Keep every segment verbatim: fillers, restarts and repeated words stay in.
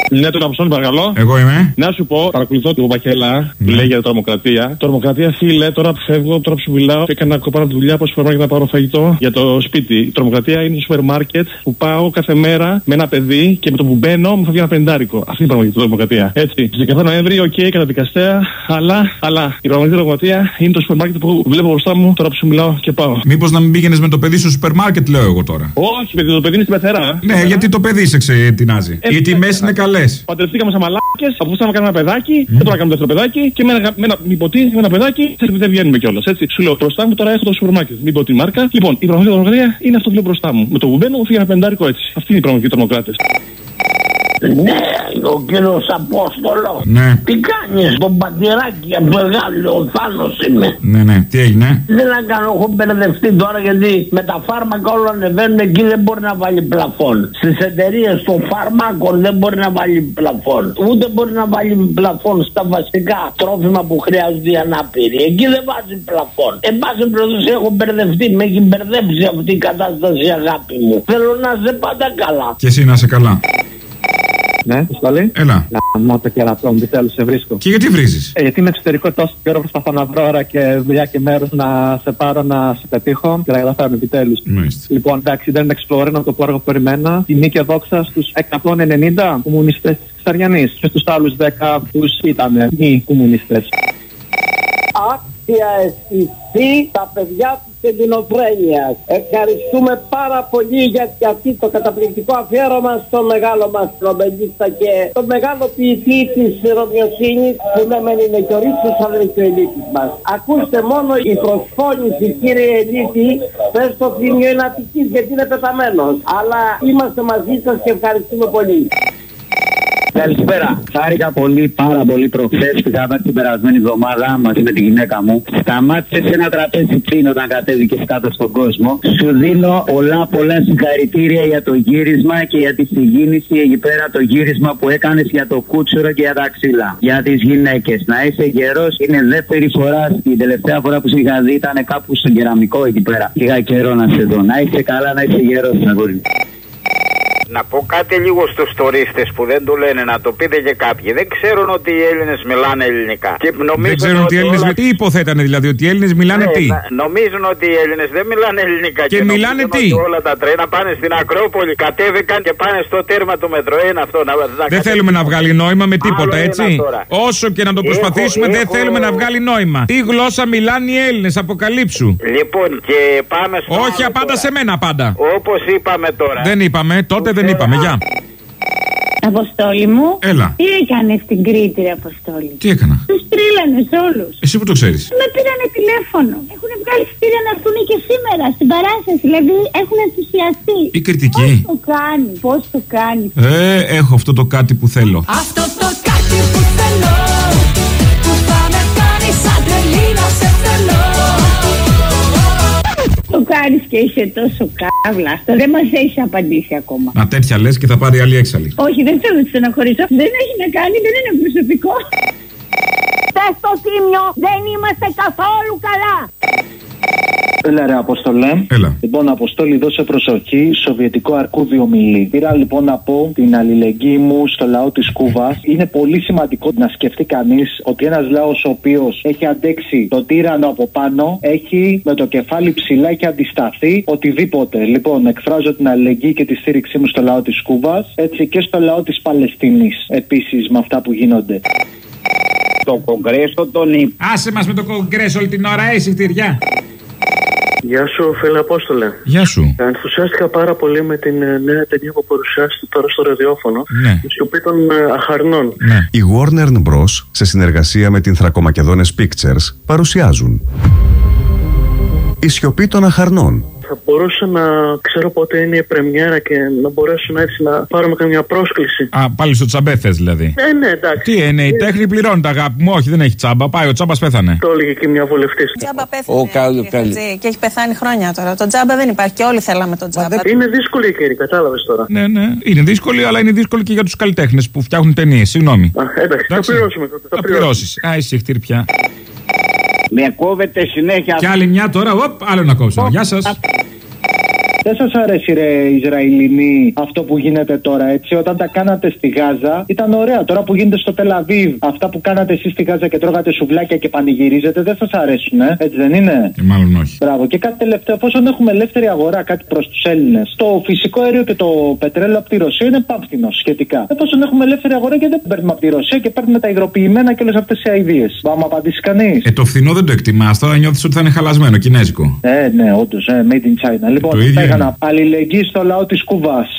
Ναι, τον Αποστόλη, παρακαλώ. Εγώ είμαι. Να σου πω, παρακολουθώ την Παπακέλα που λέει για τρομοκρατία. Τρομοκρατία, φίλε, τώρα που φεύγω, τώρα που σου μιλάω, έκανα ακόμα τη δουλειά από σούπερ μάρκετ να πάρω φαγητό για το σπίτι. Η τρομοκρατία είναι το σούπερ μάρκετ που πάω κάθε μέρα με ένα παιδί και με το που μπαίνω μου θα βγει ένα πεντάρικο. Αυτή είναι η πραγματική τρομοκρατία. Έτσι. Στις δεκαεφτά Νοέμβρη, οκ, okay, καταδικαστέα, αλλά, αλλά η πραγματική τρομοκρατία είναι το σούπερ μάρκετ που βλέπω μπροστά μου τώρα που σου μιλάω και πάω. Μήπως να μην πήγαινες με το παιδί στο σούπερ μάρκετ, λέω εγώ τώρα. Όχι, παιδί, το παιδί είναι στην πεθερά. Ναι, γιατί το παιδί σε ξετινάζει. Οι τιμές είναι καλές. Παντρευτήκαμε σαν μαλάκες, αποφασίσαμε να κάνουμε ένα παιδάκι, mm. δεν μπορούμε να κάνουμε δεύτερο παιδάκι και με ένα, με ένα μη ποτή, με ένα παιδάκι δεν βγαίνουμε κιόλας. Έτσι. Σου λέω μπροστά μου τώρα έχω το σούπερ μάρκετ, μην πω τη μάρκα. Λοιπόν, η πραγματική τρομοκρατία είναι αυτό που λέω μπροστά μου. Με το βουμπένο μου φύγει ένα πεντάρικο έτσι. Αυτή είναι η πραγματική τρομοκράτες. Ναι, ο κύριος Απόστολο. Ναι. Τι κάνεις, τον πατηράκι από το Γάλλο, ο Θάνος είμαι. Ναι, ναι, τι έγινε. Δεν να κάνω, έχω μπερδευτεί τώρα γιατί με τα φάρμακα όλα ανεβαίνουν, εκεί δεν μπορεί να βάλει πλαφόν. Στις εταιρείες των φαρμάκων δεν μπορεί να βάλει πλαφόν. Ούτε μπορεί να βάλει πλαφόν στα βασικά τρόφιμα που χρειάζονται οι ανάπηροι. Εκεί δεν βάζει πλαφόν. Εν πάση περιπτώσει έχω μπερδευτεί, με έχει μπερδέψει αυτή η κατάσταση, αγάπη μου. Θέλω να είσαι πάντα καλά. Και εσύ να είσαι καλά. Ναι, Αποστολή. Έλα. Να το κερατό μου, τι θέλω, σε βρίσκω. Και γιατί βρίζεις? Ε, γιατί είμαι εξωτερικό τόσο καιρό, προσπαθώ να βρω ώρα και δουλειά και μέρος να σε πάρω να σε πετύχω και να καταφέρω επιτέλους. Μάλιστα. Λοιπόν, εντάξει, δεν είναι Explorer, είναι το που έργο που περιμένα. Τιμή και δόξα στους εκατόν ενενήντα κομμουνιστές της Ξαριανής και στους άλλους δέκα τους ήταν μη κομμουνιστές. Άξια αισθητή τα παιδιά της Ελληνοφρένειας. Ευχαριστούμε πάρα πολύ για αυτό το καταπληκτικό αφιέρωμα στο μεγάλο μας τρομπεντίστα και το μεγάλο ποιητή της Ρωμιοσύνης που ναι μεν είναι και ο Ρίτσος αλλά είναι και ο Ελίτης μας. Ακούστε μόνο η προσφώνηση, κύριε Ελίτη, πες το θύμιο είναι Αττικής γιατί είναι πεθαμένος. Αλλά είμαστε μαζί σας και ευχαριστούμε πολύ. Καλησπέρα. Χάρηκα πολύ, πάρα πολύ προχθές που είχα την περασμένη εβδομάδα μαζί με τη γυναίκα μου. Σταμάτησε σε ένα τραπέζι πριν όταν κατέβηκες κάτω στον κόσμο. Σου δίνω πολλά πολλά συγχαρητήρια για το γύρισμα και για τη συγκίνηση εκεί πέρα, το γύρισμα που έκανες για το κούτσουρο και για τα ξύλα. Για τις γυναίκες. Να είσαι γερός, είναι δεύτερη φορά. Την τελευταία φορά που σε είχα δει ήταν κάπου στον κεραμικό εκεί πέρα. Είχα καιρό να σε δω. Να είσαι καλά, να είσαι γερός, αγόρι. Να πω κάτι λίγο στους τουρίστες που δεν το λένε, να το πείτε και κάποιοι. Δεν ξέρουν ότι οι Έλληνες μιλάνε ελληνικά. Και δεν ξέρουν ότι οι Έλληνες. Όλα... Τι υποθέτανε δηλαδή, ότι οι Έλληνες μιλάνε ναι, τι. Νομίζουν ότι οι Έλληνες δεν μιλάνε ελληνικά. Και, και μιλάνε τι. Όλα τα τρένα πάνε στην Ακρόπολη, κατέβηκαν και πάνε στο τέρμα του μετρό. Είναι αυτό. Να, να δεν θέλουμε να βγάλει νόημα με τίποτα, έτσι. Όσο και να το προσπαθήσουμε, έχω, δεν έχω... θέλουμε να βγάλει νόημα. Τι γλώσσα μιλάνε οι Έλληνες, αποκαλύψου. Λοιπόν, και πάμε στο. Όχι, απάντα σε μένα πάντα. Όπως είπαμε τώρα. Δεν είπαμε, τότε δεν είπαμε, γεια. Αποστόλη μου. Έλα. Τι έκανες στην Κρήτη, ρε Αποστόλη? Τι έκανα? Τους τρίλανες όλους. Εσύ που το ξέρεις? Με πήρανε τηλέφωνο. Έχουν βγάλει στήρια να έρθουν και σήμερα στην παράσταση. Δηλαδή έχουν ενθουσιαστεί. Η κριτική. Πώς το κάνει, πώς το κάνει. Ε, έχω αυτό το κάτι που θέλω. Αυτό το κάτι που θέλω. Που θα με κάνει σαν τρελή να σε θέλω. Το κάνεις και είσαι τόσο κάβλα. Αυτό δεν μας έχει απαντήσει ακόμα. Να τέτοια λες και θα πάρει άλλη έξαλλη. Όχι, δεν θέλω να τη στεναχωρήσω. Δεν έχει να κάνει, δεν είναι προσωπικό. Πες το Θήμιο, δεν είμαστε καθόλου καλά. Έλα ρε Αποστολέ. Έλα. Λοιπόν, Αποστόλη, δώσε προσοχή. Σοβιετικό αρκούδι ομιλεί. Πήρα λοιπόν να πω την αλληλεγγύη μου στο λαό της Κούβας. Είναι πολύ σημαντικό να σκεφτεί κανείς ότι ένας λαός ο οποίος έχει αντέξει τον τύρανο από πάνω, έχει με το κεφάλι ψηλά και αντισταθεί οτιδήποτε. Λοιπόν, εκφράζω την αλληλεγγύη και τη στήριξή μου στο λαό της Κούβας, έτσι και στο λαό της Παλαιστίνης. Επίσης με αυτά που γίνονται. Το Κογκρέσο τον είπε. Άσε μας με το Κογκρέσο όλη την ώρα, εσύ χτυριά. Γεια σου, φίλε Απόστολε. Γεια σου. Ενθουσιάστηκα πάρα πολύ με την νέα ταινία που παρουσιάστηκε τώρα στο ραδιόφωνο. Ναι. Η σιωπή των αχαρνών. Ναι. Η Warner Bros. Σε συνεργασία με την Θρακομακεδόνες Pictures παρουσιάζουν Η σιωπή των αχαρνών. Θα μπορούσα να ξέρω πότε είναι η πρεμιέρα και να μπορέσω έτσι να πάρουμε καμιά πρόσκληση. Α, πάλι στο τσαμπέ θες δηλαδή? Ε, ναι, εντάξει. Τι είναι, η τέχνη πληρώνει, αγάπη μου. Όχι, δεν έχει τσάμπα. Πάει, ο τσάμπας πέθανε. Το έλεγε και μια βουλευτής. Ο τσάμπα πέθανε. Ο καλ, καλ. Και έχει πεθάνει χρόνια τώρα. Το τσάμπα δεν υπάρχει και όλοι θέλαμε το τσάμπα. Είναι δύσκολη η καιρή, κατάλαβες τώρα. Ναι, ναι. Είναι δύσκολη, αλλά είναι δύσκολη και για τους καλλιτέχνες που φτιάχνουν ταινίες. Συγγνώμη. Α, εντάξει, εντάξει, θα πληρώσουμε τότε. Θα πληρώσεις. Α, εσύ χτύρπια. Με κόβεται συνέχεια. Κι άλλη μια τώρα, οπ, άλλο να κόψω. Γεια σας. Δεν σας αρέσει, ρε Ισραηλινοί, αυτό που γίνεται τώρα, έτσι? Όταν τα κάνατε στη Γάζα ήταν ωραία. Τώρα που γίνεται στο Τελαβίβ, αυτά που κάνατε εσείς στη Γάζα και τρώγατε σουβλάκια και πανηγυρίζετε, δεν σας αρέσουν, ε? Έτσι δεν είναι? Ε, μάλλον όχι. Μπράβο. Και κάτι τελευταίο, εφόσον έχουμε ελεύθερη αγορά, κάτι προς τους Έλληνες. Το φυσικό αέριο και το πετρέλαιο από τη Ρωσία είναι πάμφθηνο σχετικά. Εφόσον έχουμε ελεύθερη αγορά και δεν παίρνουμε από τη Ρωσία και παίρνουμε τα υγροποιημένα και όλες αυτές οι αηδίες. Θα μου απαντήσει κανείς? Ε, το φθηνό δεν το εκτιμάς. Τώρα νιώθεις ότι θα είναι χαλασμένο, κινέζικο. Ε, ναι, όντως, ε, made in China. Λοιπόν, θα έκανα αλληλεγγύη στο λαό της Κούβας.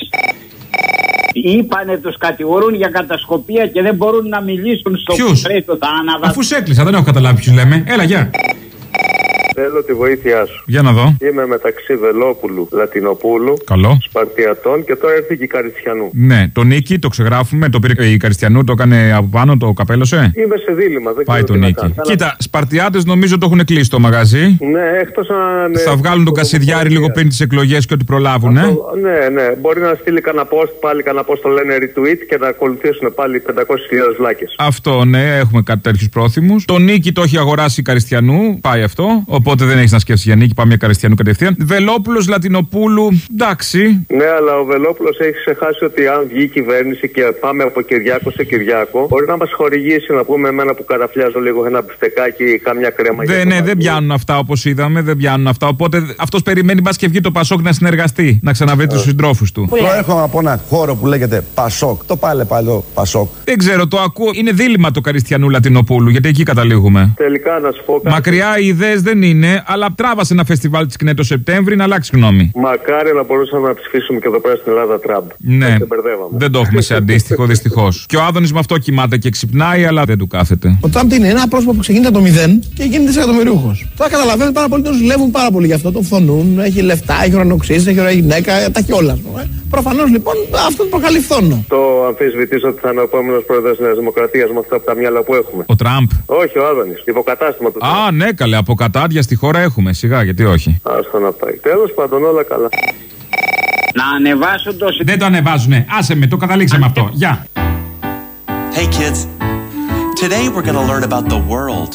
Είπανε, τους κατηγορούν για κατασκοπία και δεν μπορούν να μιλήσουν στο τρίτο. Θα αναβάσουν. Αφού σε έκλεισα, δεν έχω καταλάβει ποιους λέμε. Έλα, γεια. Θέλω τη βοήθειά σου. Για να δω. Είμαι μεταξύ Βελόπουλου, Λατινοπούλου, καλό, Σπαρτιατών και τώρα έρθει και η Καριστιανού. Ναι, τον Νίκη το ξεγράφουμε. Το πήρε η Καριστιανού, το έκανε από πάνω, το καπέλωσε. Είμαι σε δίλημμα, δεν πάει ξέρω τον Νίκη. Κοίτα, Σπαρτιάτες νομίζω το έχουν κλείσει το μαγαζί. Ναι, εκτός αν. Θα βγάλουν τον Κασιδιάρη λίγο πριν τις εκλογές και ό,τι προλάβουν, ε. Ναι, ναι. Μπορεί να στείλει κανένα post, πάλι κανένα post το λένε retweet και να ακολουθήσουν πάλι πεντακόσιες χιλιάδες λάκες. Αυτό, ναι, έχουμε κάτι τέτοιους πρόθυμους. Το Νίκη το έχει αγοράσει η Καριστιανού, πάει αυτό. Οπότε δεν έχει να σκέφτεσαι για Νίκη, πάμε για Καριστιανού κατευθείαν. Βελόπουλος, Λατινοπούλου, εντάξει. Ναι, αλλά ο Βελόπουλος έχει ξεχάσει ότι αν βγει η κυβέρνηση και πάμε από Κυριάκο σε Κυριάκο, μπορεί να μας χορηγήσει, να πούμε, εμένα που καραφλιάζω λίγο ένα μπιφτεκάκι, κάμια κρέμα. Δεν, ναι, δεν πιάνουν αυτά όπως είδαμε, δεν πιάνουν αυτά. Οπότε αυτός περιμένει μπας και βγει το Πασόκ να συνεργαστεί, να ξαναβρει τους συντρόφους του. Προέρχομαι από ένα χώρο που λέγεται Πασόκ. Το πάλε πάλι Πασόκ. Δεν ξέρω, το ακούω. Είναι δίλημμα το Καριστιανού Λατινοπούλου, γιατί εκεί καταλήγουμε. Τελικά να σου πω κάτι. Μακριά οι ιδέες δεν είναι, αλλά τράβασε ένα φεστιβάλ της ΚΝΕ το Σεπτέμβρη να αλλάξει γνώμη. Μακάρι να μπορούσαμε να ψηφίσουμε και εδώ πέρα στην Ελλάδα Τραμπ. Ναι, δεν το έχουμε σε αντίστοιχο δυστυχώς. Και ο Άδωνης με αυτό κοιμάται και ξυπνάει, αλλά δεν του κάθεται. Ο Τραμπ είναι ένα πρόσωπο που ξεκινάει το μηδέν και γίνεται δισεκατομμυρίουχος. Τώρα καταλαβαίνετε πάρα πολύ, τον ζηλεύουν πάρα πολύ γι' αυτό, τον φθονούν, έχει λεφτά, έχει ουρανοξύσει, έχει ωραία γυναίκα, τα έχει όλα. Προφανώς λοιπόν αυτό το προκαλεί φθόνο. Το αμφισβητήσω ότι θα είναι ο επόμενος πρόεδρος της Νέας Δημοκρατίας με αυτά από τα μυαλά που έχουμε. Ο Τραμπ. Όχι, ο Άδωνης. Υποκατάστημα του. Α, ναι, καλέ, αποκατάδια στη χώρα έχουμε. Σιγά, γιατί όχι. Άστο να πάει. Τέλος πάντων, όλα καλά. Να ανεβάσουν το. Δεν το ανεβάζουνε. Άσε με, το καταλήξαμε αυτό. Γεια. Hey kids, today we're gonna learn about the world.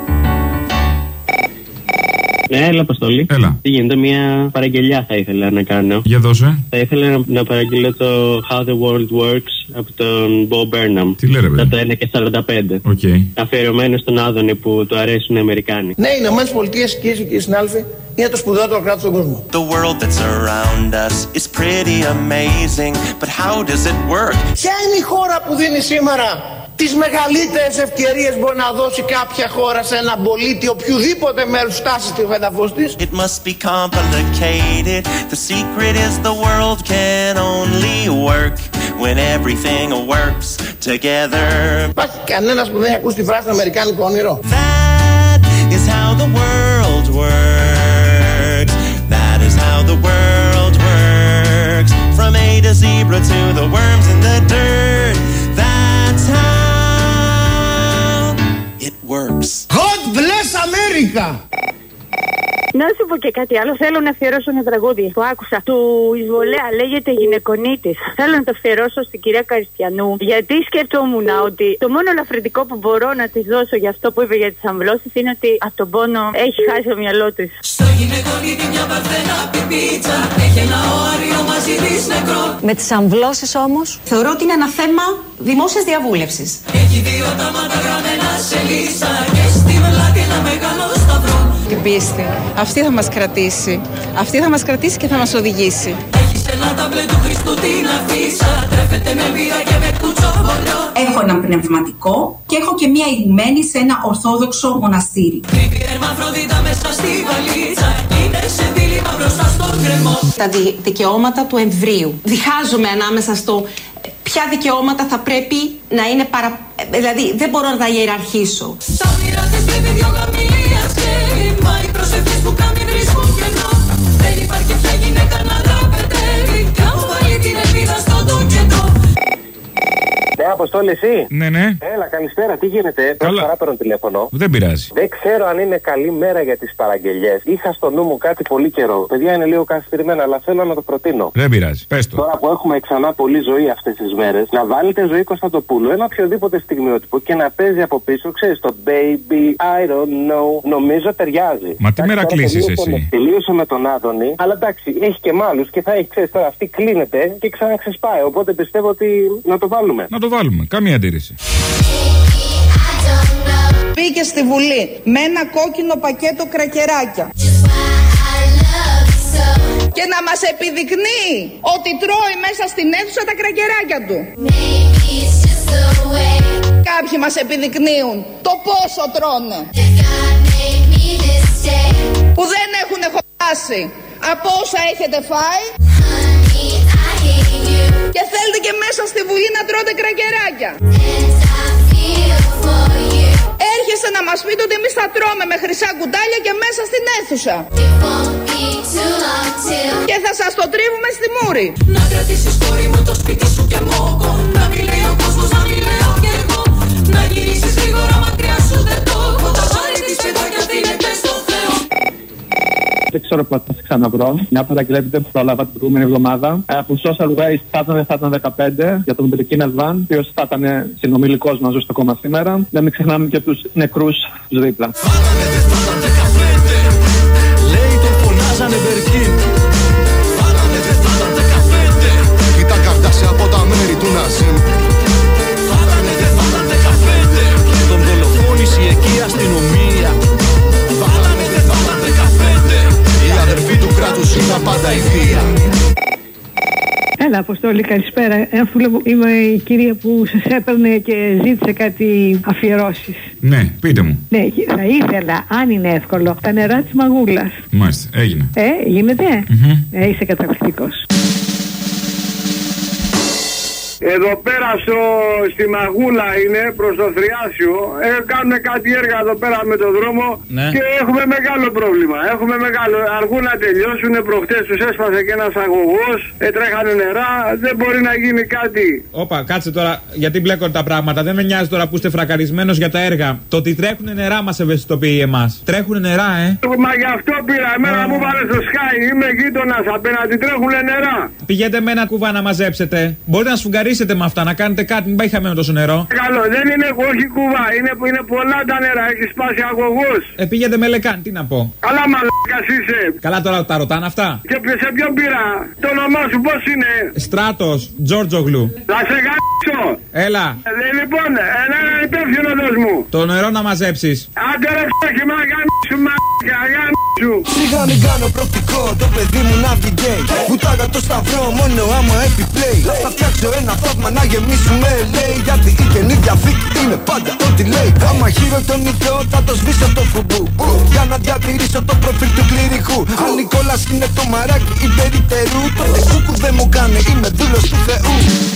Ναι, έλα, Αποστολή. Έλα. Τι γίνεται, μια παραγγελιά θα ήθελα να κάνω. Για δώσε. Θα ήθελα να, να παραγγείλω το How the World Works από τον Bo Burnham. Τι λέει, ρε παιδί. Από το ένα και σαράντα πέντε. Okay. Αφιερωμένο στον Άδωνη που του αρέσουν οι Αμερικάνοι. Ναι, οι Ηνωμένες Πολιτείες, κυρίες και κύριοι συνάδελφοι, είναι το σπουδαιότερο κράτος στον κόσμο. The world that's around us is pretty amazing, but how does it work? Ποια είναι η χώρα που δίνει σήμερα τις μεγαλύτερες ευκαιρίες μπορεί να δώσει κάποια χώρα σε έναν πολίτη οποιοδήποτε μέρους φτάσει στη έδαφος της? It must be complicated. The secret is the world can only work when everything works together. Υπάρχει κανένας που δεν έχει ακούσει τη φράση αμερικάνικο όνειρο? That is how the world works. That is how the world works. From A to zebra to the worms in the dirt. That's how it works. God bless America! Να σου πω και κάτι άλλο. Θέλω να αφιερώσω ένα τραγούδι που άκουσα του Εισβολέα. Λέγεται Γυναικονίτης. Θέλω να το αφιερώσω στην κυρία Καριστιανού. Γιατί σκεφτόμουν ότι το μόνο ελαφρυντικό που μπορώ να τη δώσω για αυτό που είπε για τις αμβλώσεις είναι ότι από τον πόνο έχει χάσει το μυαλό της. Στο γυναικονίτη μια παρθένα πιπίτσα. Έχει ένα όαριο μαζί της νεκρό. Με τις αμβλώσεις όμως θεωρώ ότι είναι ένα θέμα δημόσιας διαβούλευσης. Έχει δύο τα μάτια γραμμένα σε λίστα και στη μελάτη ένα μεγάλο σταυρό. Την πίστη. Αυτή θα μας κρατήσει. Αυτή θα μας κρατήσει και θα μας οδηγήσει. Έχεις ένα ταμπλέ του Χριστού την αφίσα. Τρέφεται με βία και με κουτσομπολιό. Έχω ένα πνευματικό και έχω και μία ηγουμένη σε ένα ορθόδοξο μοναστήρι. Κρύβει ερμαφροδίτα μέσα στη βαλίτσα. Είναι σε δίλημα μπροστά στον κρεμό. Τα δι- δικαιώματα του εμβρίου. Διχάζομαι ανάμεσα στο ποια δικαιώματα θα πρέπει να είναι παρα... Δηλαδή δεν μπορώ να τα ιεραρχήσω. Στα όνειρα της βλέπει δυο γαμιλία σκέλη. Μα οι προσευχές που κάνει βρίσκουν κενό. Δεν υπάρχει πια γυναίκα να δραπετεύει. Κι άμα βάλει την ελπίδα στον το κεντό. Ναι, Αποστόλη, εσύ. Ναι, ναι. Έλα, καλησπέρα, τι γίνεται. Πρώτη φορά παίρνω τηλέφωνο. Δεν πειράζει. Δεν ξέρω αν είναι καλή μέρα για τις παραγγελιές. Είχα στο νου μου κάτι πολύ καιρό. Παιδιά, είναι λίγο καθυστερημένα, αλλά θέλω να το προτείνω. Δεν πειράζει. Πες το. Τώρα που έχουμε ξανά πολύ ζωή αυτές τις μέρες, να βάλετε Ζωή Κωνσταντοπούλου, ένα οποιοδήποτε στιγμιότυπο και να παίζει από πίσω, ξέρεις, το Baby, I don't know. Νομίζω ταιριάζει. Μα τι μέρα κλείσεις εσύ. Τελείωσε με τον Άδωνη, αλλά εντάξει, έχει και μάλους και θα έχει, ξέρεις, τώρα αυτή κλείνεται και ξαναξεσπάει. Οπότε πιστεύω ότι να το βάλουμε. Να το βάλουμε. Καμία αντίρρηση. Πήγε στη Βουλή με ένα κόκκινο πακέτο κρακεράκια και να μας επιδεικνύει ότι τρώει μέσα στην αίθουσα τα κρακεράκια του. Κάποιοι μας επιδεικνύουν το πόσο τρώνε, που δεν έχουν χωράσει από όσα έχετε φάει και θέλετε και μέσα στη Βουλή να τρώτε κρακεράκια. Έρχεστε να μας πείτε ότι εμείς θα τρώμε με χρυσά κουτάλια και μέσα στην αίθουσα και θα σας το τρίβουμε στη μούρη. Να κρατήσεις κόρη μου το σπίτι σου και μόκο. Να μην λέει ο κόσμος, να μην λέω κι εγώ. Να γυρίσεις γρήγορα μακριά σου δεν το έχω. Το ζάρι της παιδάκια δίνεται στο Θεό. Δεν ξέρω πότε θα σε ξαναβρω. Μια παραγγελία που πρόλαβα την προηγούμενη εβδομάδα. Από Social Waste θα ήταν, θα ήταν δεκαπέντε για τον Μπρικίνα Βαν, ο οποίος θα ήταν συνομιλικός μας στο κόμμα σήμερα. Να μην ξεχνάμε και τους νεκρούς τους δίπλα. Λέει τον φωνάζανε Μπερκίν. Φάνανε δεν θα ήταν δεκαπέντε. Κοίτα καρτάσαι από τα μέρη του Ναζίμ. Φάνανε δεν θα ήταν δεκαπέντε. Τον δολοφόνησε εκεί η αστυνομία. Φάνανε δεν θα ήταν δεκαπέντε. Η αδερφή του κράτους ήταν πάντα ιδία. Έλα, Αποστόλη, καλησπέρα. Είμαι η κυρία που σας έπαιρνε και ζήτησε κάτι αφιερώσεις. Ναι, πείτε μου. Ναι, θα ήθελα, αν είναι εύκολο, τα νερά της Μαγούλας. Μάλιστα, έγινε. Ε, γίνεται. Mm-hmm. Ε, είσαι καταπληκτικός. Εδώ πέρα στο, στη Μαγούλα είναι προς το Θριάσιο. Ε, κάνουν κάτι έργα εδώ πέρα με το δρόμο, ναι. Και έχουμε μεγάλο πρόβλημα. Έχουμε μεγάλο. Αργούν να τελειώσουν. Προχτές τους έσπασε και ένας αγωγός. Ε, τρέχανε νερά. Δεν μπορεί να γίνει κάτι. Όπα, κάτσε τώρα, γιατί μπλέκονται τα πράγματα. Δεν με νοιάζει τώρα που είστε φρακαρισμένος για τα έργα. Το ότι τρέχουν νερά μας ευαισθητοποιεί εμάς. Τρέχουν νερά, ε. Μα γι' αυτό πήρα. Εμένα μου βάλε στο Sky. Είμαι γείτονας απέναντι. Τρέχουν νερά. Πηγαίνετε με ένα κουβά να μαζέψετε. Μπορείτε να σφουγγαρίσετε με αυτά, να κάνετε κάτι, μην πάει χαμένο τόσο νερό. Καλό, δεν είναι όχι κουβά, είναι, είναι πολλά τα νερά, έχει σπάσει αγωγός. Ε, πήγαινε με λεκάν, τι να πω. Καλά, μαλάκας είσαι. Καλά, τώρα τα ρωτάνε αυτά. Και σε ποιον πήρα, το όνομά σου πώς είναι? Στράτος, Τζόρτζογλου. Θα σε γάμψω. Έλα. Ε, λοιπόν, ένα υπεύθυνο δώσ' μου. Το νερό να μαζέψεις. Άντε ρε φτώχη, μα γάμψου, μα γάμψου. Σιγά μην κάνω προοπτικό, το παιδί μου να βγει γκέι. Βουτάγα το σταυρό μόνο άμα επιπλέει. Θα φτιάξω ένα θαύμα να γεμίσουμε, λέει. Γιατί η Καινή Διαθήκη είναι πάντα ό,τι λέει. Άμα χείρο τον ηθό θα το σβήσω το φουμπού. Για να διατηρήσω το προφίλ του κληρικού. Αν Νικόλας είναι το μαράκι υπερητερού, τότε κούκου δεν μου κάνει, είμαι δούλος του Θεού.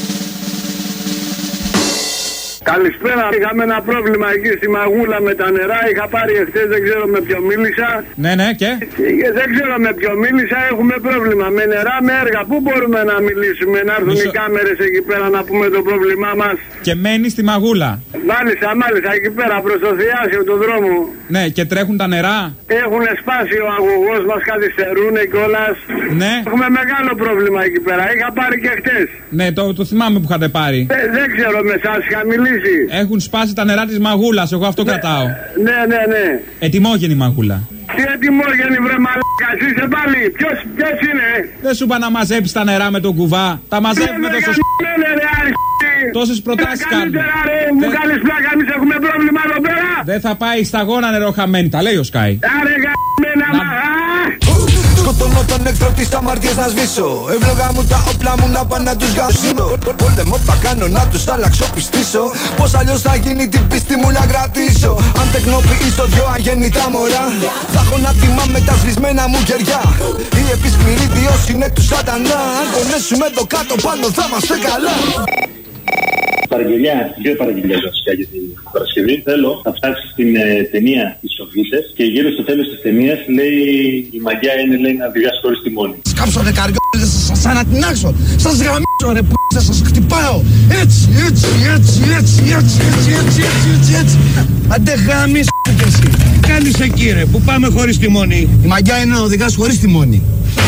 Καλησπέρα. Είχαμε ένα πρόβλημα εκεί στη Μαγούλα με τα νερά. Είχα πάρει εχθές, δεν ξέρω με ποιο μίλησα. Ναι, ναι, και. Δεν ξέρω με ποιο μίλησα. Έχουμε πρόβλημα με νερά, με έργα. Πού μπορούμε να μιλήσουμε, να έρθουν Μισο... οι κάμερες εκεί πέρα να πούμε το πρόβλημά μας. Και μένει στη Μαγούλα. Μάλιστα, μάλιστα, εκεί πέρα προς το Θριάσιο του δρόμου. Ναι, και τρέχουν τα νερά. Έχουν σπάσει ο αγωγός μας, καθυστερούν κιόλας. Ναι. Έχουμε μεγάλο πρόβλημα εκεί πέρα. Είχα πάρει και χτες. Ναι, το, το θυμάμαι που είχατε πάρει. Ε, δεν ξέρω με εσάς, είχα μιλήσει. Έχουν σπάσει τα νερά της Μαγούλας, εγώ αυτό ναι, κρατάω. Ναι, ναι, ναι. Ετοιμόγενη Μαγούλα. Τι ετοιμόγενη βρε μαλάκας είσαι πάλι. Ποιος, ποιος είναι? Δεν σου είπα να μαζέψεις τα νερά με τον κουβά. Τα μαζεύουμε τόσο σ... Τόσες προτάσεις κάνουμε. Μου κάνεις πλάκα, εμείς έχουμε πρόβλημα εδώ πέρα. Δεν θα πάει σταγόνα νερό χαμένη, τα λέει ο Σκάι. Άρε γαμμένα μα. Σκοτώνω τον εχθρό της αμαρτίας να σβήσω. Εύλογα μου τα όπλα μου να πάνε να τους γαμίσω. Πόλεμο θα κάνω να τους αλλάξω πιστήσω. Πως αλλιώς θα γίνει την πίστη μου να κρατήσω. Αν τεκνοποιήσω δυο αγέννητα μωρά, θα έχω να τιμάμε τα σβησμένα μου κεριά. Η επισκληρή διός είναι του σατανά. Αν πονέσουμε εδώ κάτω πάνω θα είμαστε καλά. Παραγγελιά, δύο παραγγελιές βασικά για την Παρασκευή. Θέλω να φτάσει στην ε, ταινία Οι Σοβίτες και γύρω στο τέλος της ταινίας λέει η μαγιά είναι λέει να οδηγάς χωρίς τιμόνι. Σκάψω ρε καριόλες, σας ανατινάξω, σας γαμίσω ρε που σας χτυπάω, έτσι, έτσι, έτσι, έτσι, έτσι, έτσι, έτσι, έτσι, έτσι. Αντε γάμισ και εσύ. Τι κάνεις εκεί ρε, που πάμε χωρίς τιμόνι? Η μαγιά είναι να οδηγάς χωρίς τιμόνι.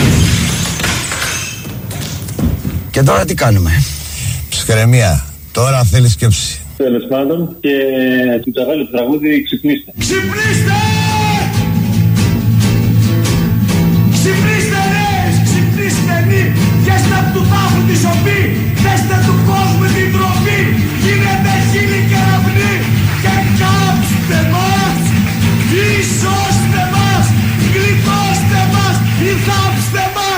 Και τώρα τι κάνουμε? Ψυχραιμία. Τώρα θέλει σκέψη. Τέλος πάντων, και του Τσαβάλου το τραγούδι «Ξυπνήστε». Ξυπνήστε! Ξυπνήστε ρε! Ξυπνήστε μη! Πιέστε απ' του τάφου τη σοπή! Δέστε του κόσμου την τροπή! Γίνετε χείλη και ραυνή! Και κάψτε μας! Ή σώστε μας! Γλιτώστε μας! Ή θάψτε μας!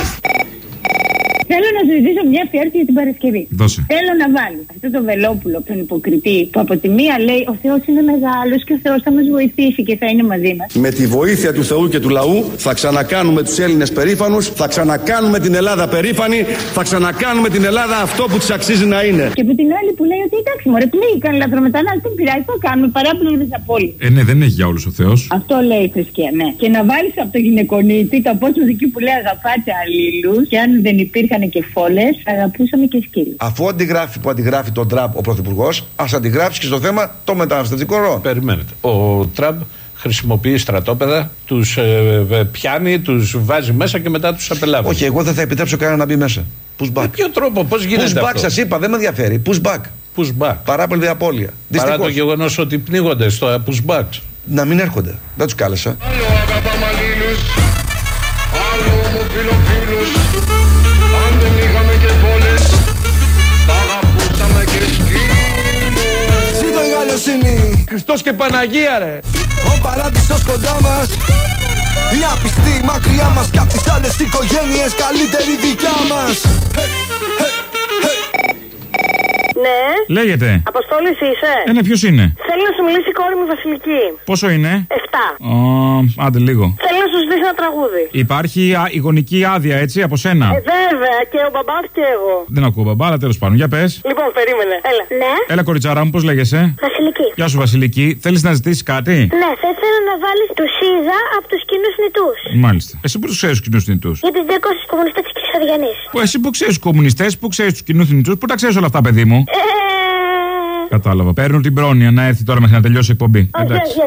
Θέλω να σου ζητήσω μια αφιέρωση για την Παρασκευή. Δώσε. Θέλω να βάλει αυτό το Βελόπουλο, τον υποκριτή, που από τη μία λέει ο Θεός είναι μεγάλος και ο Θεός θα μας βοηθήσει και θα είναι μαζί μας. Με τη βοήθεια του Θεού και του λαού θα ξανακάνουμε τους Έλληνες περήφανους, θα ξανακάνουμε την Ελλάδα περήφανη, θα ξανακάνουμε την Ελλάδα αυτό που της αξίζει να είναι. Και από την άλλη που λέει ότι εντάξει, μωρέ, πνίγηκαν λαθρομετανάστες, δεν πειράζει, θα κάνουμε παράπλευρες απόλυτες. Ε, ναι, δεν έχει για όλους ο Θεός. Αυτό λέει η θρησκεία, ναι. Και να βάλεις από το γυναικονίτη το απόσπασμα εκεί που λέει αγαπάτε αλλήλους και αν δεν υπήρχαν και φόλες, αγαπούσαμε και σκύλους. Αφού αντιγράφει που αντιγράφει τον Τραμπ ο Πρωθυπουργός, ας αντιγράψει και στο θέμα το μεταναστευτικό ροό. Περιμένετε. Ο Τραμπ χρησιμοποιεί στρατόπεδα, τους ε, πιάνει, τους βάζει μέσα και μετά τους απελάβει. Όχι, εγώ δεν θα επιτρέψω κανένα να μπει μέσα. Push back. Με ποιο τρόπο, πώς γίνεται push back, αυτό? σας είπα, δεν με ενδιαφέρει. Push back. Push back. Παράπλευρη απώλεια. Παρά δυστυχώς το γεγονός ότι πνίγονται στο push back. Να μην έρχονται. Δεν τους κάλεσα. Άλλο αγαπάμε αλλήλους, άλλο ομοφιλοφίλους. Αν δεν είχαμε και πόλες, θα αγαπούσαμε και σκύλους. Ζήτω η καλοσύνη, Χριστός και Παναγία ρε. ο παράδεισος κοντά μας, η απιστή μακριά μας κι απ' τις άλλες οικογένειες καλύτερη δικιά μας. Hey, hey, hey. Ναι. Λέγεται. Αποστόλης είσαι? Ε, ναι, ποιος είναι? Θέλει να σου μιλήσει η κόρη μου Βασιλική. Πόσο είναι? Εφτά. Ω, άντε λίγο. Θέλει να σου ζητήσει ένα τραγούδι. Υπάρχει α, η γονική άδεια, έτσι, από σένα. Ε, βέβαια, και ο μπαμπάς και εγώ. Δεν ακούω μπαμπά, αλλά τέλος πάντων. Για πες. Λοιπόν, περίμενε. Έλα. Ναι. Έλα, κοριτσάρα μου, πώς λέγεσαι? Βασιλική. Γεια σου, Βασιλική. Θέλεις να ζητήσεις κάτι? Ναι, θα ήθελα να βάλεις του ΣΥΡΙΖΑ από τους κοινούς νητούς. Μάλιστα. Εσύ που τους ξέρεις τους κοινούς νητούς? Για τις διακόσιες κομμουνιστές της Κυσαριανής. Εσύ που ξέρεις τους κομμουνιστές, που ξέρεις τους κοινούς νητούς, που τα ξέρεις όλα αυτά, παιδί μου. Ε... Κατάλαβα. Παίρνω την πρόνοια να έρθει τώρα μέχρι να τελειώσει η εκπομπή. Όχι, όχι, όχι.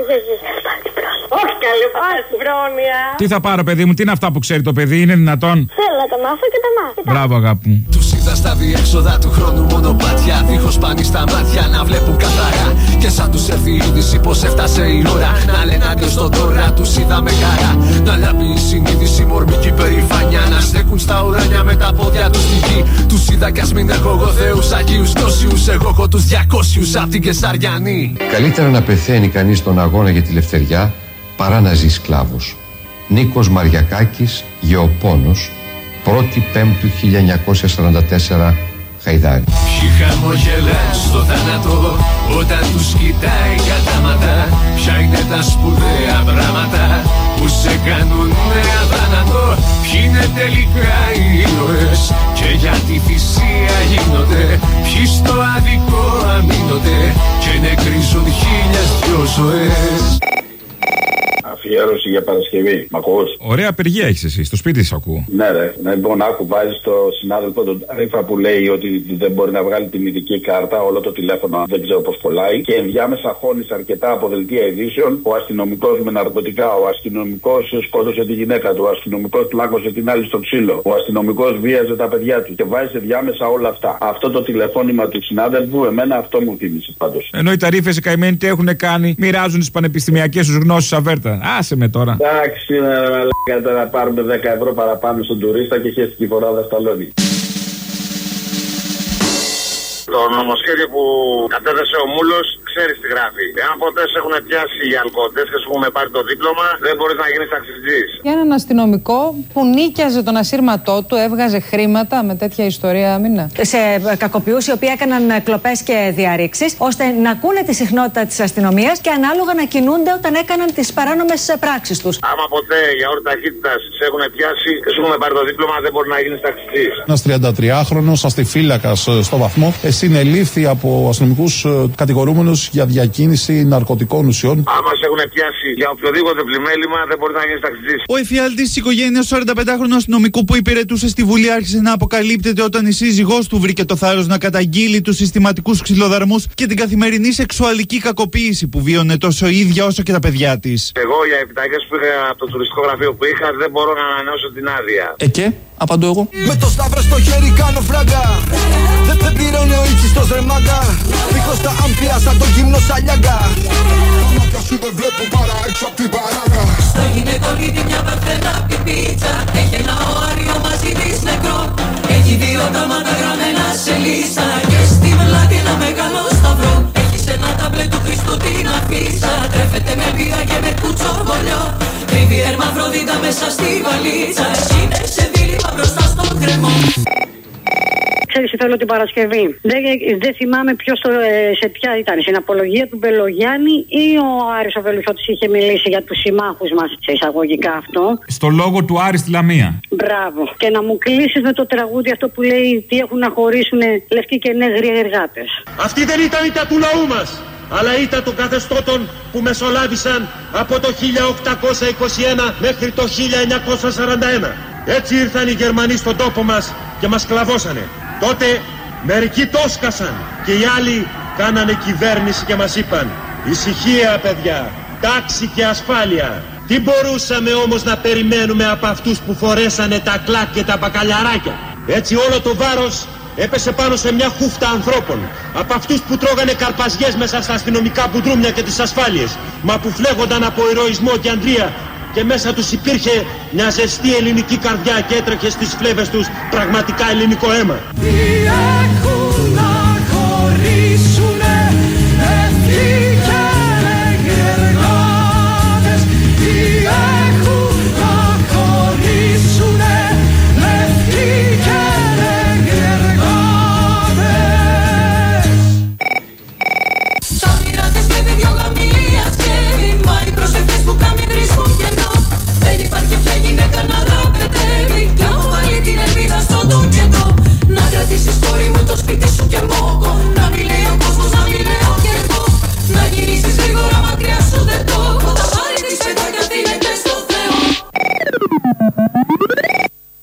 Όχι, καλή πρόνοια. Τι θα πάρω, παιδί μου, τι είναι αυτά που ξέρει το παιδί, είναι δυνατόν? Θέλω να τα μάθω και τα μάθω. Μπράβο, αγάπη μου. Τους είδα στα διέξοδα του χρόνου μονοπάτια, δίχως πάνη στα μάτια να βλέπουν καθαρά. Και σαν τους έρθει η είδηση πως έφτασε η ώρα να λένε αντίο στον τώρα, τους είδα με χαρά. Να λάμπει η συνείδηση, μορμική περηφάνεια, να στέκουν στα ουράνια με τα πόδια τους στη γη. Τους είδα κι ας μην έχω εγώ θεούς αγίους τόσιους, εγώ έχω τους διακόσιους απ' την Κεσαριανή. Καλύτερα να πεθαίνει κανείς στον αγώνα για τη ελευθεριά παρά να ζει σκλάβος. Νίκος Μαριακάκης, Γεωπόνος, πρώτη Πέμπτου χίλια εννιακόσια σαράντα τέσσερα, Χαϊδάρη. Ποιοι χαμογελά στο θάνατο όταν τους κοιτάει κατάματα. Ποια είναι τα σπουδαία πράγματα που σε κάνουνε αδύνατο. Ποιοι είναι τελικά οι ήρωες και για τη θυσία γίνονται. Ποιοι στο αδικό αμήνονται και νεκρίζουν χίλιες δυο ζωές. Αφιέρωση για Παρασκευή. Μ' ακούς? Ωραία απεργία έχεις εσύ, στο σπίτι σου ακούω. Ναι, ρε. Λοιπόν, άκου, βάζει το συνάδελφο τον Ρίφα που λέει ότι δεν μπορεί να βγάλει την ειδική κάρτα. Όλο το τηλέφωνο δεν ξέρω πώς κολλάει. Και ενδιάμεσα χώνεις αρκετά από δελτία ειδήσεων. Ο αστυνομικός με ναρκωτικά. Ο αστυνομικός σκότωσε τη γυναίκα του. Ο αστυνομικός πλάκωσε την άλλη στο ξύλο. Ο αστυνομικός βίαζε τα παιδιά του. Και βάζει ενδιάμεσα όλα αυτά. Αυτό το τηλεφώνημα του συνάδελφου, εμένα αυτό μου θύμισε πάντως. Ενώ οι ταρίφες οι καημένοι τι έχουν κάνει, μοιράζουν τις πανεπιστημιακές τους γνώσεις αβέρτα. Άσε με τώρα. Εντάξει, να, να πάρουμε δέκα ευρώ παραπάνω στον τουρίστα και χέστηκε η φοράδα στα λόνι. Το νομοσχέδιο που κατέθεσε ο Μούλος, ξέρεις τι γράφει. Εάν ποτέ σε έχουν πιάσει οι αλκοοτές και σου έχουμε πάρει το δίπλωμα, δεν μπορείς να γίνεις ταξιτζής. Για έναν αστυνομικό που νίκιαζε τον ασύρματό του, έβγαζε χρήματα με τέτοια ιστορία, μήνα. Σε κακοποιούς οι οποίοι έκαναν κλοπές και διαρρήξεις, ώστε να ακούνε τη συχνότητα της αστυνομίας και ανάλογα να κινούνται όταν έκαναν τις παράνομες πράξεις τους. Άμα ποτέ για όρη ταχύτητας σε έχουν πιάσει και σου έχουμε πάρει το δίπλωμα, δεν μπορεί να γίνεις ταξιτζής. Ένας τριαντατριάχρονος αστιφύλακας στο βαθμό συνελήφθη από αστυνομικούς κατηγορούμενους για διακίνηση ναρκωτικών ουσιών. Άμα σε έχουν πιάσει για οποιοδήποτε πλημέλημα, δεν μπορεί να γίνει ταξιτζής. Ο εφιάλτης της οικογένειας σαρανταπεντάχρονου αστυνομικού που υπηρετούσε στη Βουλή άρχισε να αποκαλύπτεται όταν η σύζυγός του βρήκε το θάρρος να καταγγείλει τους συστηματικούς ξυλοδαρμούς και την καθημερινή σεξουαλική κακοποίηση που βίωνε τόσο η ίδια όσο και τα παιδιά της. Εγώ για επιταγές που είχα από το τουριστικό γραφείο που είχα δεν μπορώ να ανανεώσω την άδεια. Ε, και, απαντώ εγώ. Με το σταύρο στο χέρι κάνω φράγκα. Δεν δε πληρώνει ο ύψιστος ρε μάγκα. Δίχως τα άμπια σαν τον γύμνο σαλιάγκα. Τα μάτια σου δεν βλέπω παρά έξω απ' την παράγκα. Στο γυναικολίτη μια παρθένα πιπίτσα. Έχει ένα οάριο μαζί της νεκρό. Έχει δύο τα μάτα γραμμένα σε λίστα. Και στη μελάτη ένα μεγάλο σταυρό. Έχει σε ένα ταμπλέ του Χριστού την αφίσα. Τρέφεται με πίδα και με κουτσομπολιό. Κρύβει ερμαυροδίτα μέσα στη βαλίτσα. Είναι σε δίλημα μπροστά στον κρεμό. Ξέρεις, θέλω την Παρασκευή. Δεν, δεν θυμάμαι ποιος το, σε ποια ήταν. Στην απολογία του Μπελογιάννη ή ο Άρης ο Βελουχιώτης είχε μιλήσει για τους συμμάχους μας, σε εισαγωγικά αυτό. Στο λόγο του Άρη στη Λαμία. Μπράβο. Και να μου κλείσεις με το τραγούδι αυτό που λέει τι έχουν να χωρίσουν λευκοί και νέγροι εργάτες. Αυτή δεν ήταν ήττα του λαού μας, αλλά ήττα των καθεστώτων που μεσολάβησαν από το χίλια οκτακόσια είκοσι ένα μέχρι το χίλια εννιακόσια σαράντα ένα. Έτσι ήρθαν οι Γερμανοί στον τόπο μας και μας σκλαβώσανε. Τότε μερικοί το σκάσαν και οι άλλοι κάνανε κυβέρνηση και μας είπαν ησυχία παιδιά, τάξη και ασφάλεια. Τι μπορούσαμε όμως να περιμένουμε από αυτούς που φορέσανε τα κλάκ και τα μπακαλιαράκια. Έτσι όλο το βάρος έπεσε πάνω σε μια χούφτα ανθρώπων. Από αυτούς που τρώγανε καρπαζιές μέσα στα αστυνομικά μπουντρούμια και τις ασφάλειες, μα που φλέγονταν από ηρωισμό και ανδρεία και μέσα τους υπήρχε μια ζεστή ελληνική καρδιά και έτρεχε στις φλέβες τους πραγματικά ελληνικό αίμα.